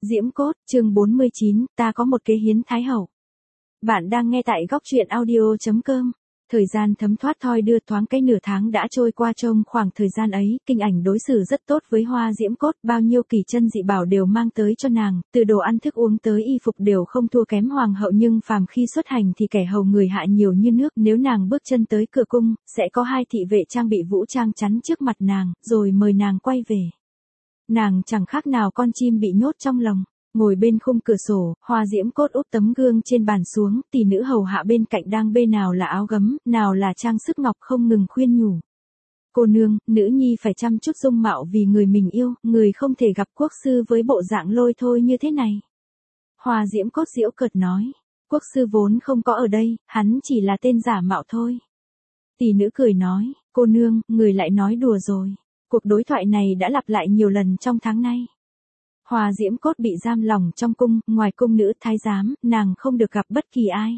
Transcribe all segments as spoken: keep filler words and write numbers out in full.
Diễm Cốt, chương bốn mươi chín, ta có một kế hiến Thái Hậu. Bạn đang nghe tại góc truyện audio chấm com. Thời gian thấm thoát thoi đưa, thoáng cái nửa tháng đã trôi qua. Trong khoảng thời gian ấy, Kinh Ảnh đối xử rất tốt với Hoa Diễm Cốt, bao nhiêu kỳ chân dị bảo đều mang tới cho nàng, từ đồ ăn thức uống tới y phục đều không thua kém hoàng hậu, nhưng phàm khi xuất hành thì kẻ hầu người hạ nhiều như nước, nếu nàng bước chân tới cửa cung, sẽ có hai thị vệ trang bị vũ trang chắn trước mặt nàng, rồi mời nàng quay về. Nàng chẳng khác nào con chim bị nhốt trong lồng. Ngồi bên khung cửa sổ, Hoa Diễm Cốt úp tấm gương trên bàn xuống, tỷ nữ hầu hạ bên cạnh đang bê nào là áo gấm, nào là trang sức ngọc, không ngừng khuyên nhủ. Cô nương, nữ nhi phải chăm chút dung mạo vì người mình yêu, người không thể gặp quốc sư với bộ dạng lôi thôi như thế này. Hoa Diễm Cốt giễu cợt nói, quốc sư vốn không có ở đây, hắn chỉ là tên giả mạo thôi. Tỷ nữ cười nói, cô nương, người lại nói đùa rồi. Cuộc đối thoại này đã lặp lại nhiều lần trong tháng nay. Hoa Diễm Cốt bị giam lỏng trong cung, ngoài cung nữ thái giám, nàng không được gặp bất kỳ ai.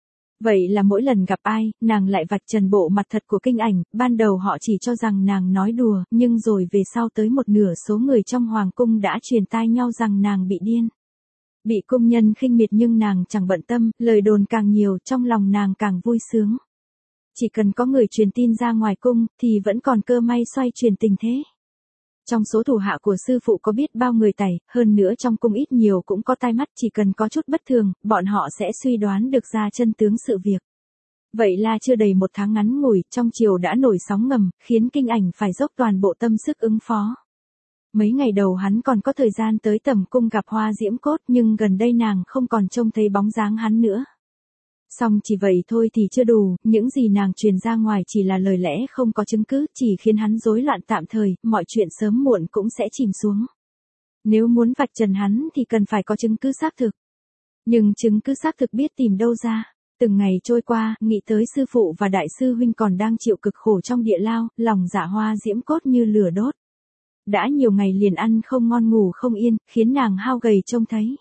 Vậy là mỗi lần gặp ai, nàng lại vạch trần bộ mặt thật của Kinh Ảnh, ban đầu họ chỉ cho rằng nàng nói đùa, nhưng rồi về sau tới một nửa số người trong hoàng cung đã truyền tai nhau rằng nàng bị điên. Bị cung nhân khinh miệt nhưng nàng chẳng bận tâm, lời đồn càng nhiều, trong lòng nàng càng vui sướng. Chỉ cần có người truyền tin ra ngoài cung, thì vẫn còn cơ may xoay chuyển tình thế. Trong số thủ hạ của sư phụ có biết bao người tày, hơn nữa trong cung ít nhiều cũng có tai mắt, chỉ cần có chút bất thường, bọn họ sẽ suy đoán được ra chân tướng sự việc. Vậy là chưa đầy một tháng ngắn ngủi, trong triều đã nổi sóng ngầm, khiến Kinh Ảnh phải dốc toàn bộ tâm sức ứng phó. Mấy ngày đầu hắn còn có thời gian tới tầm cung gặp Hoa Diễm Cốt, nhưng gần đây nàng không còn trông thấy bóng dáng hắn nữa. Song chỉ vậy thôi thì chưa đủ, những gì nàng truyền ra ngoài chỉ là lời lẽ không có chứng cứ, chỉ khiến hắn rối loạn tạm thời, mọi chuyện sớm muộn cũng sẽ chìm xuống. Nếu muốn vạch trần hắn thì cần phải có chứng cứ xác thực. Nhưng chứng cứ xác thực biết tìm đâu ra. Từng ngày trôi qua, nghĩ tới sư phụ và đại sư huynh còn đang chịu cực khổ trong địa lao, lòng dạ Hoa Diễm Cốt như lửa đốt. Đã nhiều ngày liền ăn không ngon ngủ không yên, khiến nàng hao gầy trông thấy.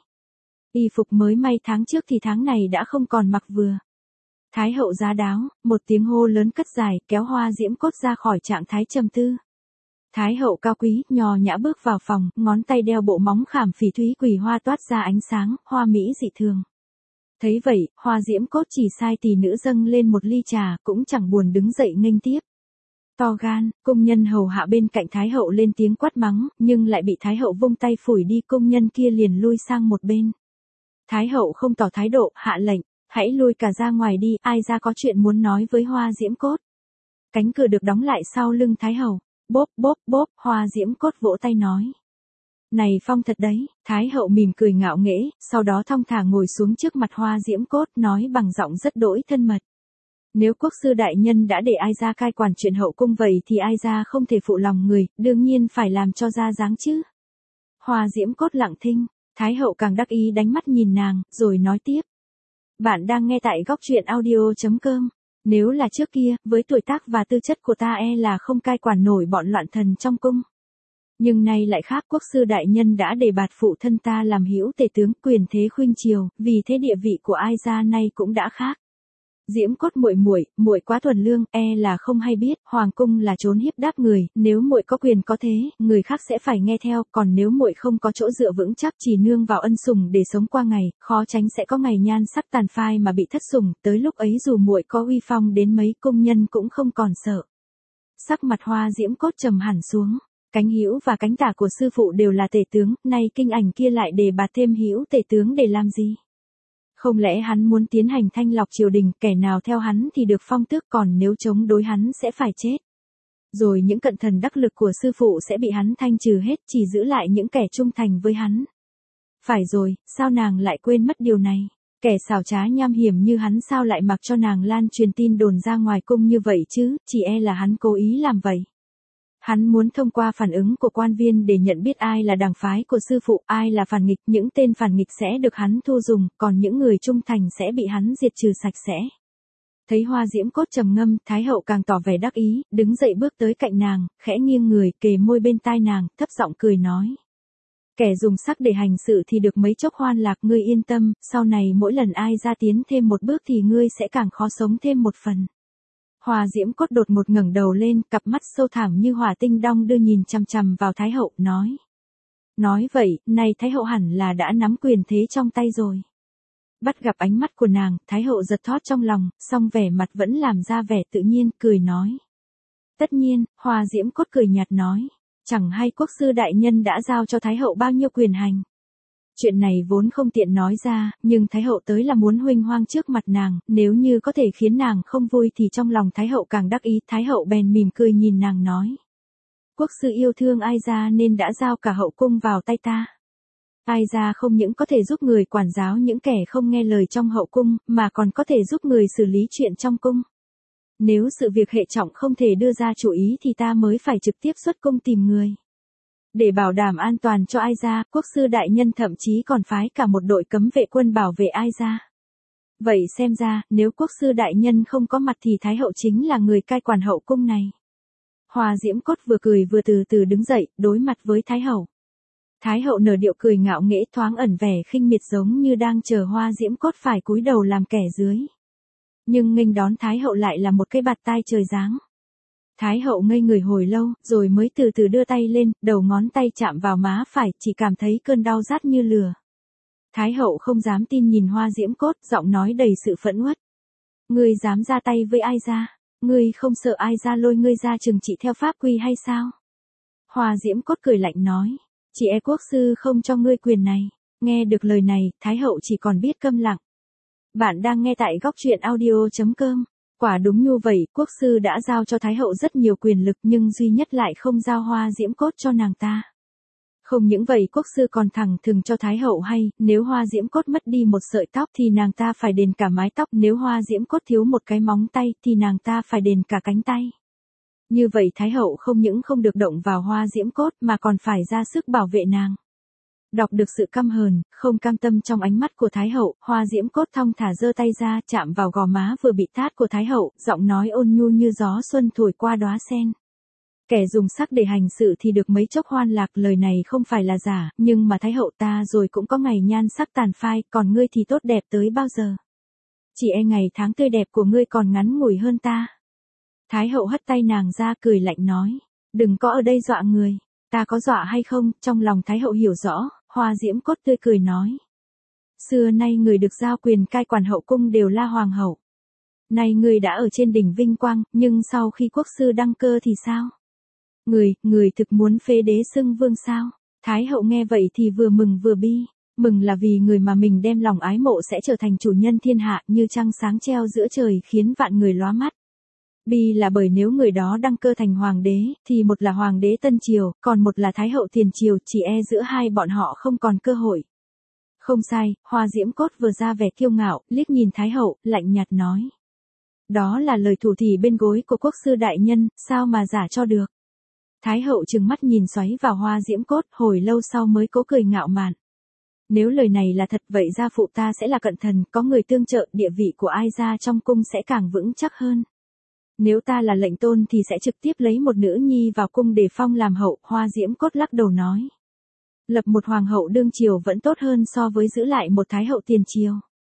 Y phục mới may tháng trước thì tháng này đã không còn mặc vừa. Thái hậu giá đáo, một tiếng hô lớn cất dài, kéo Hoa Diễm Cốt ra khỏi trạng thái trầm tư. Thái hậu cao quý, nhò nhã bước vào phòng, ngón tay đeo bộ móng khảm phỉ thúy quỳ hoa toát ra ánh sáng, hoa mỹ dị thường. Thấy vậy, Hoa Diễm Cốt chỉ sai tỷ nữ dâng lên một ly trà, cũng chẳng buồn đứng dậy nghênh tiếp. To gan, cung nhân hầu hạ bên cạnh Thái hậu lên tiếng quát mắng, nhưng lại bị Thái hậu vung tay phủi đi, cung nhân kia liền lui sang một bên. Thái hậu không tỏ thái độ, hạ lệnh, hãy lui cả ra ngoài đi, ai ra có chuyện muốn nói với Hoa Diễm Cốt. Cánh cửa được đóng lại sau lưng Thái hậu, bốp bốp bốp, Hoa Diễm Cốt vỗ tay nói. Này phong thật đấy, Thái hậu mỉm cười ngạo nghễ, sau đó thong thả ngồi xuống trước mặt Hoa Diễm Cốt, nói bằng giọng rất đỗi thân mật. Nếu quốc sư đại nhân đã để ai ra cai quản chuyện hậu cung vậy thì ai ra không thể phụ lòng người, đương nhiên phải làm cho ra dáng chứ. Hoa Diễm Cốt lặng thinh. Thái hậu càng đắc ý đánh mắt nhìn nàng, rồi nói tiếp. Bạn đang nghe tại góc truyện audio chấm com. Nếu là trước kia, với tuổi tác và tư chất của ta e là không cai quản nổi bọn loạn thần trong cung. Nhưng nay lại khác, quốc sư đại nhân đã đề bạt phụ thân ta làm hữu tể tướng, quyền thế khuynh triều, vì thế địa vị của ai ra nay cũng đã khác. Diễm Cốt muội muội, muội quá thuần lương, e là không hay biết, hoàng cung là chốn hiếp đáp người, nếu muội có quyền có thế, người khác sẽ phải nghe theo, còn nếu muội không có chỗ dựa vững chắc, chỉ nương vào ân sủng để sống qua ngày, khó tránh sẽ có ngày nhan sắc tàn phai mà bị thất sủng, tới lúc ấy dù muội có uy phong đến mấy, cung nhân cũng không còn sợ. Sắc mặt Hoa Diễm Cốt trầm hẳn xuống, cánh hữu và cánh tả của sư phụ đều là tể tướng, nay Kinh Ảnh kia lại đề bạt thêm hữu tể tướng để làm gì? Không lẽ hắn muốn tiến hành thanh lọc triều đình, kẻ nào theo hắn thì được phong tước, còn nếu chống đối hắn sẽ phải chết. Rồi những cận thần đắc lực của sư phụ sẽ bị hắn thanh trừ hết, chỉ giữ lại những kẻ trung thành với hắn. Phải rồi, sao nàng lại quên mất điều này? Kẻ xảo trá nham hiểm như hắn sao lại mặc cho nàng lan truyền tin đồn ra ngoài cung như vậy chứ, chỉ e là hắn cố ý làm vậy. Hắn muốn thông qua phản ứng của quan viên để nhận biết ai là đảng phái của sư phụ, ai là phản nghịch, những tên phản nghịch sẽ được hắn thu dùng, còn những người trung thành sẽ bị hắn diệt trừ sạch sẽ. Thấy Hoa Diễm Cốt trầm ngâm, Thái hậu càng tỏ vẻ đắc ý, đứng dậy bước tới cạnh nàng, khẽ nghiêng người, kề môi bên tai nàng, thấp giọng cười nói. Kẻ dùng sắc để hành sự thì được mấy chốc hoan lạc, ngươi yên tâm, sau này mỗi lần ai ra tiến thêm một bước thì ngươi sẽ càng khó sống thêm một phần. Hoa Diễm Cốt đột một ngẩng đầu lên, cặp mắt sâu thẳm như hỏa tinh đong đưa nhìn chằm chằm vào Thái hậu, nói. Nói vậy, nay Thái hậu hẳn là đã nắm quyền thế trong tay rồi. Bắt gặp ánh mắt của nàng, Thái hậu giật thót trong lòng, song vẻ mặt vẫn làm ra vẻ tự nhiên, cười nói. Tất nhiên, Hoa Diễm Cốt cười nhạt nói. Chẳng hay quốc sư đại nhân đã giao cho Thái hậu bao nhiêu quyền hành. Chuyện này vốn không tiện nói ra, nhưng Thái hậu tới là muốn huênh hoang trước mặt nàng, nếu như có thể khiến nàng không vui thì trong lòng Thái hậu càng đắc ý. Thái hậu bèn mỉm cười nhìn nàng nói. Quốc sư yêu thương Ai Gia nên đã giao cả hậu cung vào tay ta. Ai Gia không những có thể giúp người quản giáo những kẻ không nghe lời trong hậu cung, mà còn có thể giúp người xử lý chuyện trong cung. Nếu sự việc hệ trọng không thể đưa ra chủ ý thì ta mới phải trực tiếp xuất cung tìm người. Để bảo đảm an toàn cho Ai Gia, quốc sư đại nhân thậm chí còn phái cả một đội cấm vệ quân bảo vệ Ai Gia. Vậy xem ra, nếu quốc sư đại nhân không có mặt thì Thái hậu chính là người cai quản hậu cung này. Hoa Diễm Cốt vừa cười vừa từ từ đứng dậy, đối mặt với Thái hậu. Thái hậu nở điệu cười ngạo nghễ, thoáng ẩn vẻ khinh miệt, giống như đang chờ Hoa Diễm Cốt phải cúi đầu làm kẻ dưới. Nhưng nghênh đón Thái hậu lại là một cái bạt tai trời giáng. Thái hậu ngây người hồi lâu, rồi mới từ từ đưa tay lên, đầu ngón tay chạm vào má phải, chỉ cảm thấy cơn đau rát như lửa. Thái hậu không dám tin nhìn Hoa Diễm Cốt, giọng nói đầy sự phẫn uất. Ngươi dám ra tay với Ai Gia? Ngươi không sợ Ai Gia lôi ngươi ra trừng trị theo pháp quy hay sao? Hoa Diễm Cốt cười lạnh nói. Chỉ e quốc sư không cho ngươi quyền này. Nghe được lời này, Thái hậu chỉ còn biết câm lặng. Bạn đang nghe tại góc truyện audio chấm com. Quả đúng như vậy, quốc sư đã giao cho Thái hậu rất nhiều quyền lực nhưng duy nhất lại không giao Hoa Diễm Cốt cho nàng ta. Không những vậy, quốc sư còn thẳng thừng cho Thái hậu hay, nếu Hoa Diễm Cốt mất đi một sợi tóc thì nàng ta phải đền cả mái tóc, nếu Hoa Diễm Cốt thiếu một cái móng tay thì nàng ta phải đền cả cánh tay. Như vậy Thái hậu không những không được động vào Hoa Diễm Cốt mà còn phải ra sức bảo vệ nàng. Đọc được sự căm hờn, không cam tâm trong ánh mắt của Thái hậu, Hoa Diễm Cốt thong thả giơ tay ra, chạm vào gò má vừa bị tát của Thái hậu, giọng nói ôn nhu như gió xuân thổi qua đóa sen. Kẻ dùng sắc để hành sự thì được mấy chốc hoan lạc, lời này không phải là giả, nhưng mà Thái hậu ta rồi cũng có ngày nhan sắc tàn phai, còn ngươi thì tốt đẹp tới bao giờ. Chỉ e ngày tháng tươi đẹp của ngươi còn ngắn ngủi hơn ta. Thái hậu hất tay nàng ra, cười lạnh nói, đừng có ở đây dọa người. Ta có dọa hay không? Trong lòng Thái hậu hiểu rõ, Hoa Diễm Cốt tươi cười nói. Xưa nay người được giao quyền cai quản hậu cung đều là hoàng hậu. Nay người đã ở trên đỉnh vinh quang, nhưng sau khi quốc sư đăng cơ thì sao? Người, người thực muốn phế đế xưng vương sao? Thái hậu nghe vậy thì vừa mừng vừa bi. Mừng là vì người mà mình đem lòng ái mộ sẽ trở thành chủ nhân thiên hạ, như trăng sáng treo giữa trời khiến vạn người lóa mắt. Bi là bởi nếu người đó đăng cơ thành hoàng đế, thì một là hoàng đế Tân Triều, còn một là Thái hậu Tiền Triều, chỉ e giữa hai bọn họ không còn cơ hội. Không sai, Hoa Diễm Cốt vừa ra vẻ kiêu ngạo, liếc nhìn Thái hậu, lạnh nhạt nói. Đó là lời thủ thỉ bên gối của quốc sư đại nhân, sao mà giả cho được. Thái hậu trừng mắt nhìn xoáy vào Hoa Diễm Cốt, hồi lâu sau mới cố cười ngạo mạn. Nếu lời này là thật vậy gia phụ ta sẽ là cận thần, có người tương trợ, địa vị của Ai Gia trong cung sẽ càng vững chắc hơn. Nếu ta là lệnh tôn thì sẽ trực tiếp lấy một nữ nhi vào cung để phong làm hậu. Hoa Diễm Cốt lắc đầu nói. Lập một hoàng hậu đương triều vẫn tốt hơn so với giữ lại một thái hậu tiền triều.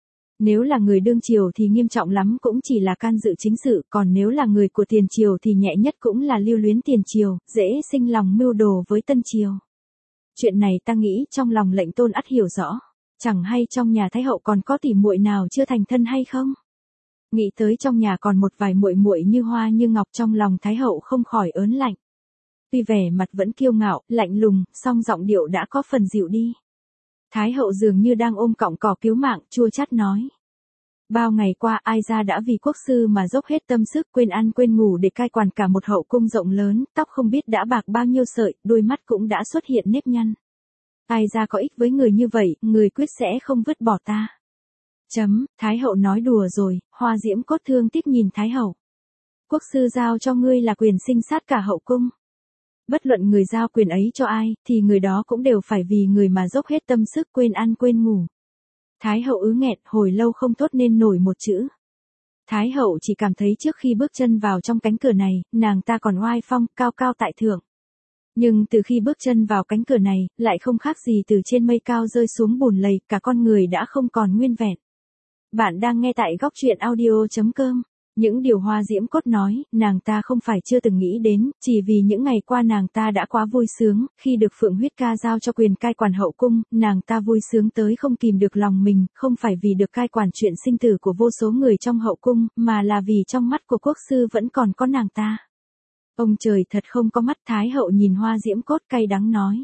Nếu là người đương triều thì nghiêm trọng lắm cũng chỉ là can dự chính sự, còn nếu là người của tiền triều thì nhẹ nhất cũng là lưu luyến tiền triều, dễ sinh lòng mưu đồ với tân triều. Chuyện này ta nghĩ trong lòng lệnh tôn ắt hiểu rõ. Chẳng hay trong nhà thái hậu còn có tỷ muội nào chưa thành thân hay không? Nghĩ tới trong nhà còn một vài muội muội như hoa như ngọc, trong lòng thái hậu không khỏi ớn lạnh. Tuy vẻ mặt vẫn kiêu ngạo, lạnh lùng, song giọng điệu đã có phần dịu đi. Thái hậu dường như đang ôm cọng cỏ cứu mạng, chua chát nói. Bao ngày qua Ai Gia đã vì quốc sư mà dốc hết tâm sức, quên ăn quên ngủ để cai quản cả một hậu cung rộng lớn, tóc không biết đã bạc bao nhiêu sợi, đôi mắt cũng đã xuất hiện nếp nhăn. Ai Gia có ích với người như vậy, người quyết sẽ không vứt bỏ ta. Chấm, Thái hậu nói đùa rồi. Hoa Diễm Cốt thương tiếc nhìn Thái hậu. Quốc sư giao cho ngươi là quyền sinh sát cả hậu cung. Bất luận người giao quyền ấy cho ai, thì người đó cũng đều phải vì người mà dốc hết tâm sức, quên ăn quên ngủ. Thái hậu ứ nghẹt, hồi lâu không thốt nên nổi một chữ. Thái hậu chỉ cảm thấy trước khi bước chân vào trong cánh cửa này, nàng ta còn oai phong, cao cao tại thượng. Nhưng từ khi bước chân vào cánh cửa này, lại không khác gì từ trên mây cao rơi xuống bùn lầy, cả con người đã không còn nguyên vẹn. Bạn đang nghe tại góc truyện audio chấm com. Những điều Hoa Diễm Cốt nói, nàng ta không phải chưa từng nghĩ đến, chỉ vì những ngày qua nàng ta đã quá vui sướng, khi được Phượng Huyết Ca giao cho quyền cai quản hậu cung, nàng ta vui sướng tới không kìm được lòng mình, không phải vì được cai quản chuyện sinh tử của vô số người trong hậu cung, mà là vì trong mắt của quốc sư vẫn còn có nàng ta. Ông trời thật không có mắt. Thái hậu nhìn Hoa Diễm Cốt cay đắng nói.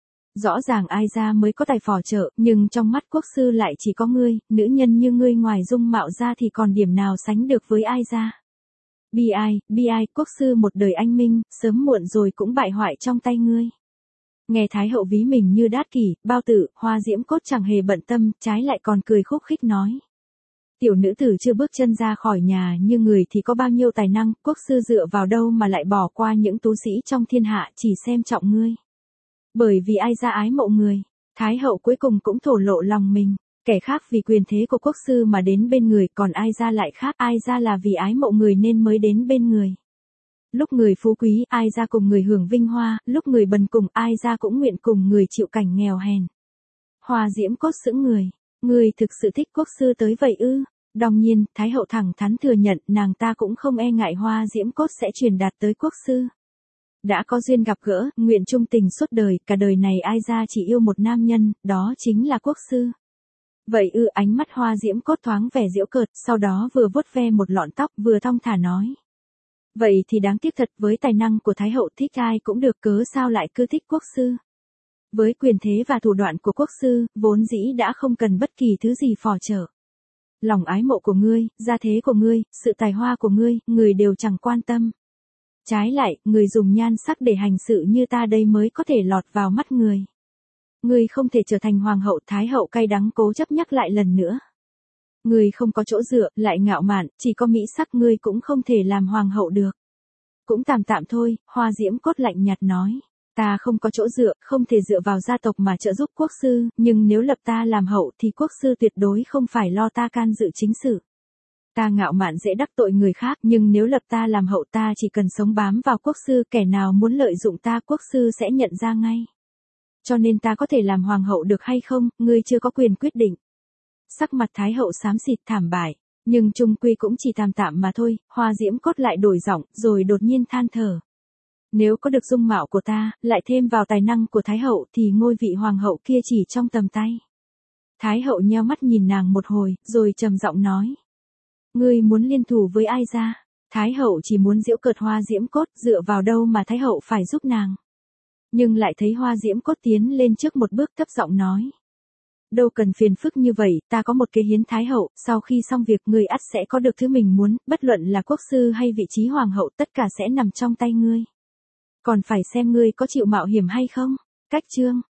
Rõ ràng ai ra mới có tài phò trợ, nhưng trong mắt quốc sư lại chỉ có ngươi, nữ nhân như ngươi ngoài dung mạo ra thì còn điểm nào sánh được với ai ra. Bi ai, bi ai, quốc sư một đời anh minh, sớm muộn rồi cũng bại hoại trong tay ngươi. Nghe Thái hậu ví mình như đát kỷ, bao tử, Hoa Diễm Cốt chẳng hề bận tâm, trái lại còn cười khúc khích nói. Tiểu nữ tử chưa bước chân ra khỏi nhà như người thì có bao nhiêu tài năng, quốc sư dựa vào đâu mà lại bỏ qua những tú sĩ trong thiên hạ chỉ xem trọng ngươi. Bởi vì ai ra ái mộ người, Thái hậu cuối cùng cũng thổ lộ lòng mình, kẻ khác vì quyền thế của quốc sư mà đến bên người, còn ai ra lại khác, ai ra là vì ái mộ người nên mới đến bên người. Lúc người phú quý, ai ra cùng người hưởng vinh hoa, lúc người bần cùng, ai ra cũng nguyện cùng người chịu cảnh nghèo hèn. Hoa Diễm Cốt sững người, người thực sự thích quốc sư tới vậy ư? Đương nhiên, Thái hậu thẳng thắn thừa nhận, nàng ta cũng không e ngại Hoa Diễm Cốt sẽ truyền đạt tới quốc sư. Đã có duyên gặp gỡ, nguyện chung tình suốt đời, cả đời này ai ra chỉ yêu một nam nhân, đó chính là quốc sư. Vậy ư? Ánh mắt Hoa Diễm Cốt thoáng vẻ giễu cợt, sau đó vừa vuốt ve một lọn tóc, vừa thong thả nói. Vậy thì đáng tiếc thật, với tài năng của Thái hậu thích ai cũng được, cớ sao lại cứ thích quốc sư. Với quyền thế và thủ đoạn của quốc sư, vốn dĩ đã không cần bất kỳ thứ gì phò trợ. Lòng ái mộ của ngươi, gia thế của ngươi, sự tài hoa của ngươi, người đều chẳng quan tâm. Trái lại, người dùng nhan sắc để hành sự như ta đây mới có thể lọt vào mắt người. Ngươi không thể trở thành hoàng hậu. Thái hậu cay đắng cố chấp nhắc lại lần nữa. Ngươi không có chỗ dựa, lại ngạo mạn, chỉ có mỹ sắc, ngươi cũng không thể làm hoàng hậu được. Cũng tạm tạm thôi, Hoa Diễm Cốt lạnh nhạt nói. Ta không có chỗ dựa, không thể dựa vào gia tộc mà trợ giúp quốc sư, nhưng nếu lập ta làm hậu thì quốc sư tuyệt đối không phải lo ta can dự chính sự. Ta ngạo mạn dễ đắc tội người khác, nhưng nếu lập ta làm hậu ta chỉ cần sống bám vào quốc sư, kẻ nào muốn lợi dụng ta quốc sư sẽ nhận ra ngay. Cho nên ta có thể làm hoàng hậu được hay không, ngươi chưa có quyền quyết định. Sắc mặt Thái hậu xám xịt thảm bại, nhưng chung quy cũng chỉ tạm tạm mà thôi. Hoa Diễm Cốt lại đổi giọng, rồi đột nhiên than thở. Nếu có được dung mạo của ta, lại thêm vào tài năng của Thái hậu thì ngôi vị hoàng hậu kia chỉ trong tầm tay. Thái hậu nheo mắt nhìn nàng một hồi, rồi trầm giọng nói. Ngươi muốn liên thủ với ai ra? Thái hậu chỉ muốn giễu cợt Hoa Diễm Cốt, dựa vào đâu mà Thái hậu phải giúp nàng. Nhưng lại thấy Hoa Diễm Cốt tiến lên trước một bước, thấp giọng nói. Đâu cần phiền phức như vậy, ta có một kế hiến Thái hậu, sau khi xong việc ngươi ắt sẽ có được thứ mình muốn, bất luận là quốc sư hay vị trí hoàng hậu, tất cả sẽ nằm trong tay ngươi. Còn phải xem ngươi có chịu mạo hiểm hay không. Cách chương